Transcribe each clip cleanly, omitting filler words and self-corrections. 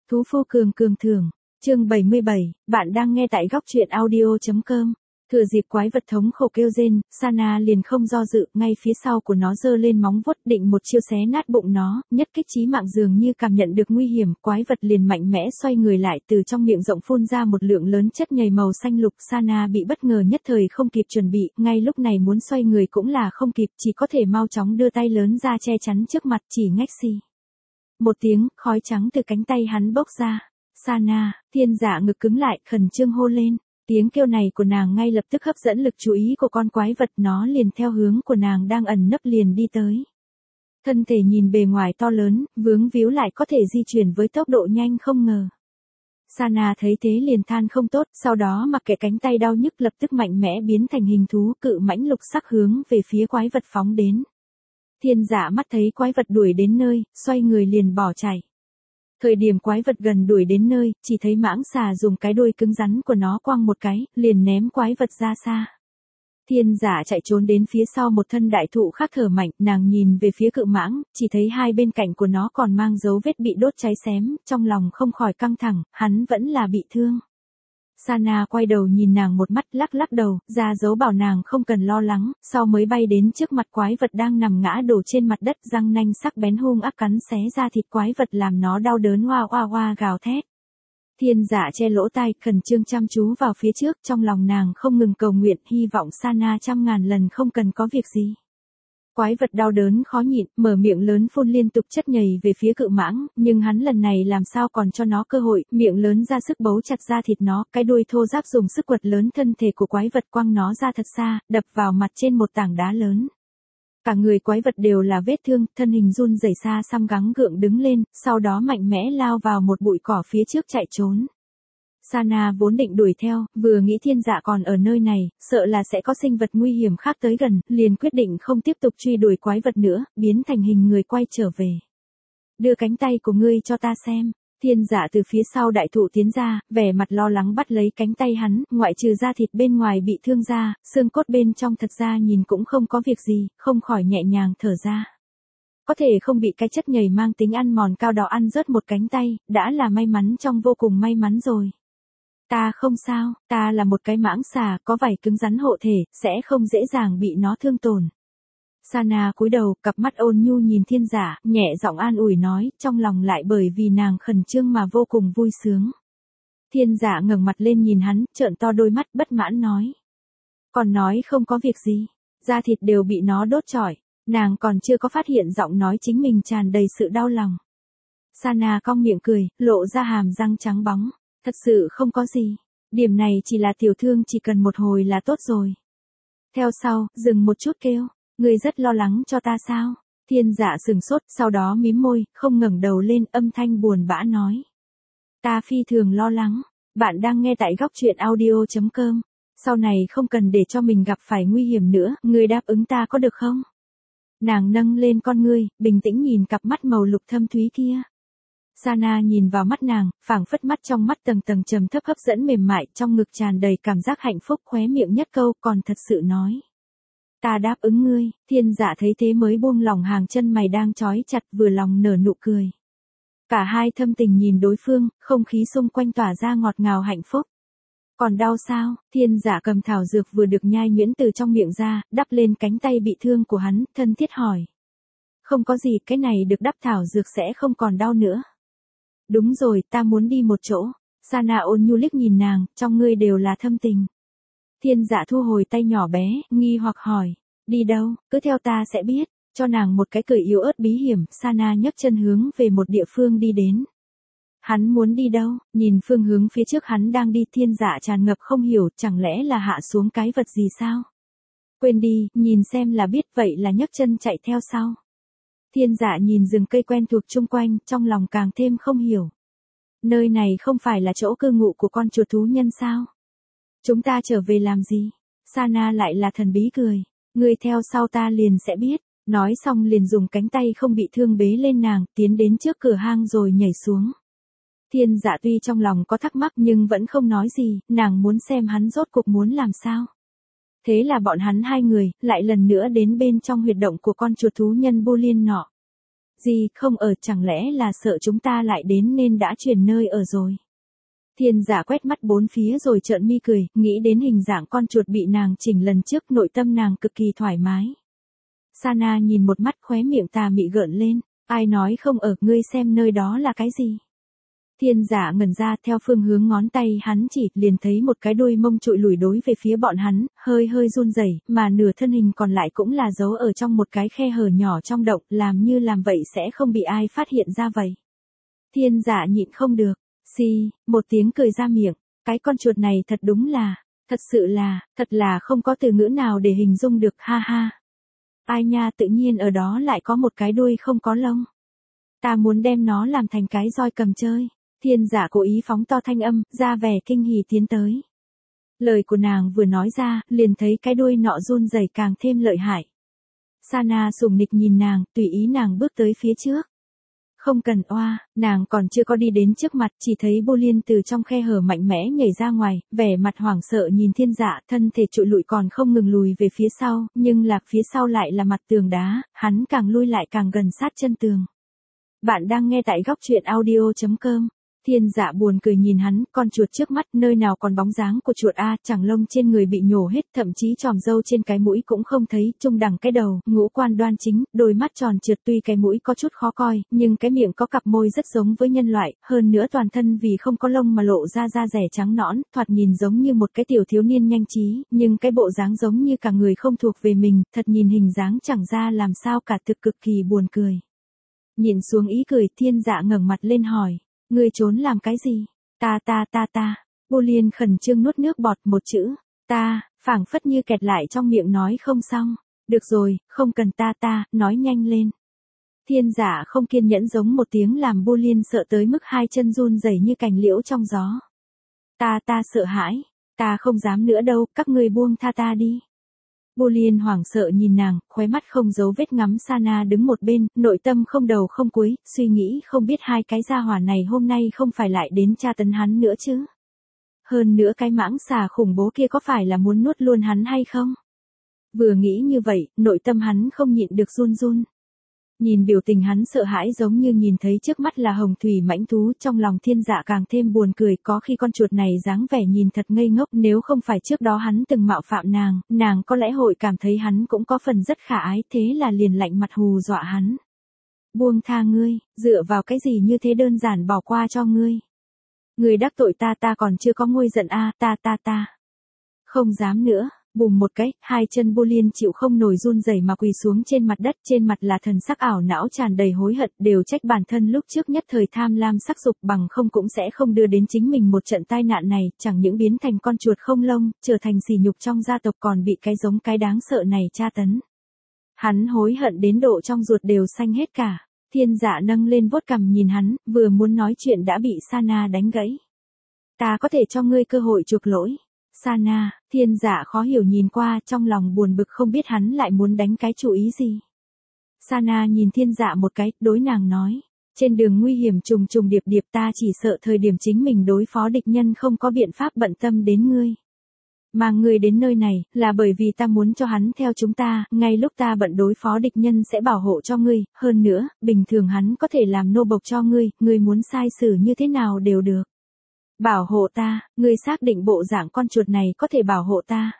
Thú phu cường cường thưởng. Chương 77, bạn đang nghe tại góc truyện audio.com. Thừa dịp quái vật thống khổ kêu rên, Sana liền không do dự, ngay phía sau của nó giơ lên móng vuốt định một chiêu xé nát bụng nó, nhất kích chí mạng. Dường như cảm nhận được nguy hiểm, quái vật liền mạnh mẽ xoay người lại, từ trong miệng rộng phun ra một lượng lớn chất nhầy màu xanh lục. Sana bị bất ngờ nhất thời không kịp chuẩn bị, ngay lúc này muốn xoay người cũng là không kịp, chỉ có thể mau chóng đưa tay lớn ra che chắn trước mặt. Chỉ ngách xì một tiếng, khói trắng từ cánh tay hắn bốc ra. Sana, Thiên Dạ ngực cứng lại, khẩn trương hô lên. Tiếng kêu này của nàng ngay lập tức hấp dẫn lực chú ý của con quái vật, nó liền theo hướng của nàng đang ẩn nấp liền đi tới. Thân thể nhìn bề ngoài to lớn, vướng víu lại có thể di chuyển với tốc độ nhanh không ngờ. Sana thấy thế liền than không tốt, sau đó mặc kệ cánh tay đau nhức lập tức mạnh mẽ biến thành hình thú cự mãnh lục sắc hướng về phía quái vật phóng đến. Thiên Dạ mắt thấy quái vật đuổi đến nơi, xoay người liền bỏ chạy. Thời điểm quái vật gần đuổi đến nơi, chỉ thấy mãng xà dùng cái đuôi cứng rắn của nó quăng một cái, liền ném quái vật ra xa. Thiên Dạ chạy trốn đến phía sau một thân đại thụ khác thở mạnh, nàng nhìn về phía cự mãng, chỉ thấy hai bên cạnh của nó còn mang dấu vết bị đốt cháy xém, trong lòng không khỏi căng thẳng, hắn vẫn là bị thương. Sana quay đầu nhìn nàng một mắt, lắc lắc đầu, ra dấu bảo nàng không cần lo lắng, sau mới bay đến trước mặt quái vật đang nằm ngã đổ trên mặt đất, răng nanh sắc bén hung ác cắn xé ra thịt quái vật làm nó đau đớn oa oa oa gào thét. Thiên Dạ che lỗ tai, khẩn trương chăm chú vào phía trước, trong lòng nàng không ngừng cầu nguyện, hy vọng Sana trăm ngàn lần không cần có việc gì. Quái vật đau đớn khó nhịn, mở miệng lớn phun liên tục chất nhầy về phía cự mãng, nhưng hắn lần này làm sao còn cho nó cơ hội, miệng lớn ra sức bấu chặt da thịt nó, cái đuôi thô ráp dùng sức quật lớn thân thể của quái vật quăng nó ra thật xa, đập vào mặt trên một tảng đá lớn. Cả người quái vật đều là vết thương, thân hình run rẩy xa xăm gắng gượng đứng lên, sau đó mạnh mẽ lao vào một bụi cỏ phía trước chạy trốn. Sana vốn định đuổi theo, vừa nghĩ Thiên Dạ còn ở nơi này, sợ là sẽ có sinh vật nguy hiểm khác tới gần, liền quyết định không tiếp tục truy đuổi quái vật nữa, biến thành hình người quay trở về. Đưa cánh tay của ngươi cho ta xem. Thiên Dạ từ phía sau đại thụ tiến ra, vẻ mặt lo lắng bắt lấy cánh tay hắn, ngoại trừ da thịt bên ngoài bị thương ra, xương cốt bên trong thật ra nhìn cũng không có việc gì, không khỏi nhẹ nhàng thở ra. Có thể không bị cái chất nhầy mang tính ăn mòn cao đó ăn rớt một cánh tay, đã là may mắn trong vô cùng may mắn rồi. Ta không sao, ta là một cái mãng xà, có vảy cứng rắn hộ thể, sẽ không dễ dàng bị nó thương tổn. Sana cúi đầu, cặp mắt ôn nhu nhìn Thiên Dạ, nhẹ giọng an ủi nói, trong lòng lại bởi vì nàng khẩn trương mà vô cùng vui sướng. Thiên Dạ ngẩng mặt lên nhìn hắn, trợn to đôi mắt bất mãn nói. Còn nói không có việc gì, da thịt đều bị nó đốt trọi, nàng còn chưa có phát hiện giọng nói chính mình tràn đầy sự đau lòng. Sana cong miệng cười, lộ ra hàm răng trắng bóng. Thật sự không có gì. Điểm này chỉ là tiểu thương, chỉ cần một hồi là tốt rồi. Theo sau, dừng một chút kêu. Ngươi rất lo lắng cho ta sao? Thiên Dạ sừng sốt, sau đó mím môi, không ngẩng đầu lên, âm thanh buồn bã nói. Ta phi thường lo lắng. Bạn đang nghe tại góc truyện audio.com. Sau này không cần để cho mình gặp phải nguy hiểm nữa, ngươi đáp ứng ta có được không? Nàng nâng lên con ngươi, bình tĩnh nhìn cặp mắt màu lục thâm thúy kia. Sana nhìn vào mắt nàng, phảng phất mắt trong mắt tầng tầng trầm thấp hấp dẫn mềm mại, trong ngực tràn đầy cảm giác hạnh phúc, khóe miệng nhất câu còn thật sự nói. Ta đáp ứng ngươi. Thiên Dạ thấy thế mới buông lỏng hàng chân mày đang trói chặt, vừa lòng nở nụ cười. Cả hai thâm tình nhìn đối phương, không khí xung quanh tỏa ra ngọt ngào hạnh phúc. Còn đau sao? Thiên Dạ cầm thảo dược vừa được nhai nhuyễn từ trong miệng ra, đắp lên cánh tay bị thương của hắn, thân thiết hỏi. Không có gì, cái này được đắp thảo dược sẽ không còn đau nữa. Đúng rồi, ta muốn đi một chỗ. Sana ôn nhu liếc nhìn nàng, trong ngươi đều là thâm tình. Thiên Dạ thu hồi tay nhỏ bé, nghi hoặc hỏi. Đi đâu, cứ theo ta sẽ biết. Cho nàng một cái cười yếu ớt bí hiểm, Sana nhấc chân hướng về một địa phương đi đến. Hắn muốn đi đâu? Nhìn phương hướng phía trước hắn đang đi, Thiên Dạ tràn ngập không hiểu, chẳng lẽ là hạ xuống cái vật gì sao? Quên đi, nhìn xem là biết, vậy là nhấc chân chạy theo sau. Thiên Dạ nhìn rừng cây quen thuộc chung quanh, trong lòng càng thêm không hiểu. Nơi này không phải là chỗ cư ngụ của con chuột thú nhân sao? Chúng ta trở về làm gì? Sana lại là thần bí cười. Ngươi theo sau ta liền sẽ biết. Nói xong liền dùng cánh tay không bị thương bế lên nàng, tiến đến trước cửa hang rồi nhảy xuống. Thiên Dạ tuy trong lòng có thắc mắc nhưng vẫn không nói gì, nàng muốn xem hắn rốt cuộc muốn làm sao. Thế là bọn hắn hai người, lại lần nữa đến bên trong huyệt động của con chuột thú nhân Bulin nọ. Gì, không ở, chẳng lẽ là sợ chúng ta lại đến nên đã chuyển nơi ở rồi. Thiên Dạ quét mắt bốn phía rồi trợn mi cười, nghĩ đến hình dạng con chuột bị nàng chỉnh lần trước, nội tâm nàng cực kỳ thoải mái. Sana nhìn một mắt, khóe miệng tà mị gợn lên, ai nói không ở, ngươi xem nơi đó là cái gì. Thiên Dạ ngẩn ra, theo phương hướng ngón tay hắn chỉ, liền thấy một cái đuôi mông trụi lùi đối về phía bọn hắn, hơi hơi run rẩy, mà nửa thân hình còn lại cũng là giấu ở trong một cái khe hở nhỏ trong động, làm như làm vậy sẽ không bị ai phát hiện ra vậy. Thiên Dạ nhịn không được, xì, một tiếng cười ra miệng, cái con chuột này thật đúng là, thật sự là, thật là không có từ ngữ nào để hình dung được, ha ha. Ai nha, tự nhiên ở đó lại có một cái đuôi không có lông. Ta muốn đem nó làm thành cái roi cầm chơi. Thiên Dạ cố ý phóng to thanh âm, ra vẻ kinh hỉ tiến tới. Lời của nàng vừa nói ra, liền thấy cái đuôi nọ run rẩy càng thêm lợi hại. Sana sùng nịch nhìn nàng, tùy ý nàng bước tới phía trước. Không cần oa, nàng còn chưa có đi đến trước mặt, chỉ thấy Bô Liên từ trong khe hở mạnh mẽ nhảy ra ngoài, vẻ mặt hoảng sợ nhìn Thiên Dạ, thân thể trụi lùi còn không ngừng lùi về phía sau, nhưng là phía sau lại là mặt tường đá, hắn càng lui lại càng gần sát chân tường. Bạn đang nghe tại góc truyện audio.com. Thiên Dạ buồn cười nhìn hắn, con chuột trước mắt, nơi nào còn bóng dáng của chuột a, chẳng lông trên người bị nhổ hết, thậm chí chòm râu trên cái mũi cũng không thấy, trung đẳng cái đầu, ngũ quan đoan chính, đôi mắt tròn trượt, tuy cái mũi có chút khó coi, nhưng cái miệng có cặp môi rất giống với nhân loại, hơn nữa toàn thân vì không có lông mà lộ ra da rẻ trắng nõn, thoạt nhìn giống như một cái tiểu thiếu niên nhanh trí, nhưng cái bộ dáng giống như cả người không thuộc về mình, thật nhìn hình dáng chẳng ra làm sao cả, thực cực kỳ buồn cười. Nhìn xuống ý cười, Thiên Dạ ngẩng mặt lên hỏi. Ngươi trốn làm cái gì? Ta. Bô Liên khẩn trương nuốt nước bọt, một chữ, ta, phảng phất như kẹt lại trong miệng nói không xong. Được rồi, không cần ta, nói nhanh lên. Thiên Dạ không kiên nhẫn giống một tiếng làm Bô Liên sợ tới mức hai chân run rẩy như cành liễu trong gió. Ta sợ hãi, ta không dám nữa đâu, các ngươi buông tha ta đi. Bô Liên hoảng sợ nhìn nàng, khóe mắt không giấu vết ngắm Sana đứng một bên, nội tâm không đầu không cuối, suy nghĩ không biết hai cái gia hỏa này hôm nay không phải lại đến tra tấn hắn nữa chứ. Hơn nữa cái mãng xà khủng bố kia có phải là muốn nuốt luôn hắn hay không? Vừa nghĩ như vậy, nội tâm hắn không nhịn được run run. Nhìn biểu tình hắn sợ hãi giống như nhìn thấy trước mắt là hồng thủy mãnh thú, trong lòng Thiên Dạ càng thêm buồn cười, có khi con chuột này dáng vẻ nhìn thật ngây ngốc, nếu không phải trước đó hắn từng mạo phạm nàng có lẽ hội cảm thấy hắn cũng có phần rất khả ái, thế là liền lạnh mặt hù dọa hắn. Buông tha ngươi, dựa vào cái gì như thế đơn giản bỏ qua cho ngươi. Ngươi đắc tội ta còn chưa có nguôi giận a, ta. Không dám nữa. Bùm một cái, hai chân Bô Liên chịu không nổi run rẩy mà quỳ xuống trên mặt đất, trên mặt là thần sắc ảo não tràn đầy hối hận, đều trách bản thân lúc trước nhất thời tham lam sắc dục, bằng không cũng sẽ không đưa đến chính mình một trận tai nạn này, chẳng những biến thành con chuột không lông, trở thành sỉ nhục trong gia tộc, còn bị cái giống cái đáng sợ này tra tấn. Hắn hối hận đến độ trong ruột đều xanh hết cả. Thiên Dạ nâng lên vuốt cằm nhìn hắn, vừa muốn nói chuyện đã bị Sana đánh gãy. Ta có thể cho ngươi cơ hội chuộc lỗi. Sana, Thiên Dạ khó hiểu nhìn qua, trong lòng buồn bực không biết hắn lại muốn đánh cái chủ ý gì. Sana nhìn Thiên Dạ một cái, đối nàng nói, trên đường nguy hiểm trùng trùng điệp điệp, ta chỉ sợ thời điểm chính mình đối phó địch nhân không có biện pháp bận tâm đến ngươi. Mang ngươi đến nơi này, là bởi vì ta muốn cho hắn theo chúng ta, ngay lúc ta bận đối phó địch nhân sẽ bảo hộ cho ngươi, hơn nữa, bình thường hắn có thể làm nô bộc cho ngươi muốn sai xử như thế nào đều được. Bảo hộ ta, ngươi xác định bộ dạng con chuột này có thể bảo hộ ta.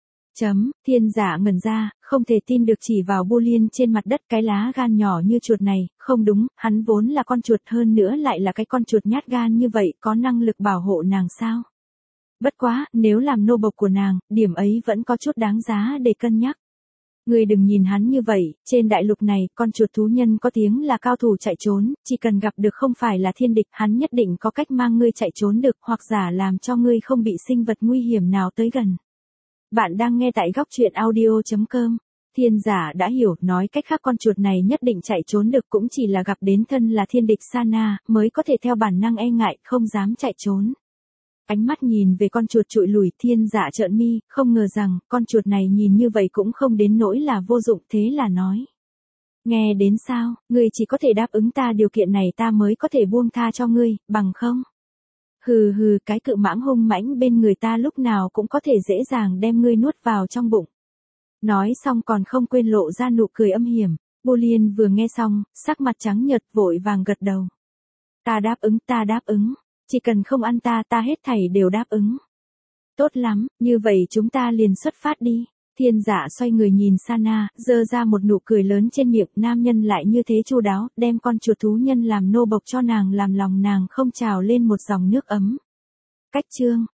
Thiên Dạ ngẩn ra, không thể tin được chỉ vào Bô Liên trên mặt đất, cái lá gan nhỏ như chuột này, không đúng, hắn vốn là con chuột, hơn nữa lại là cái con chuột nhát gan như vậy, có năng lực bảo hộ nàng sao? Bất quá, nếu làm nô bộc của nàng, điểm ấy vẫn có chút đáng giá để cân nhắc. Ngươi đừng nhìn hắn như vậy, trên đại lục này, con chuột thú nhân có tiếng là cao thủ chạy trốn, chỉ cần gặp được không phải là thiên địch, hắn nhất định có cách mang ngươi chạy trốn được, hoặc giả làm cho ngươi không bị sinh vật nguy hiểm nào tới gần. Bạn đang nghe tại góc truyện audio.com. Thiên Giả đã hiểu, nói cách khác con chuột này nhất định chạy trốn được, cũng chỉ là gặp đến thân là thiên địch Sana, mới có thể theo bản năng e ngại, không dám chạy trốn. Ánh mắt nhìn về con chuột trụi lùi, Thiên Dạ trợn mi, không ngờ rằng, con chuột này nhìn như vậy cũng không đến nỗi là vô dụng, thế là nói. Nghe đến sao, ngươi chỉ có thể đáp ứng ta điều kiện này ta mới có thể buông tha cho ngươi, bằng không? Hừ, cái cự mãng hung mãnh bên người ta lúc nào cũng có thể dễ dàng đem ngươi nuốt vào trong bụng. Nói xong còn không quên lộ ra nụ cười âm hiểm. Bullion vừa nghe xong, sắc mặt trắng nhợt vội vàng gật đầu. Ta đáp ứng. Chỉ cần không ăn ta hết thảy đều đáp ứng. Tốt lắm, như vậy chúng ta liền xuất phát đi. Thiên Dạ xoay người nhìn Sana, giơ ra một nụ cười lớn trên miệng, nam nhân lại như thế chu đáo, đem con chuột thú nhân làm nô bộc cho nàng, làm lòng nàng không trào lên một dòng nước ấm. Cách chương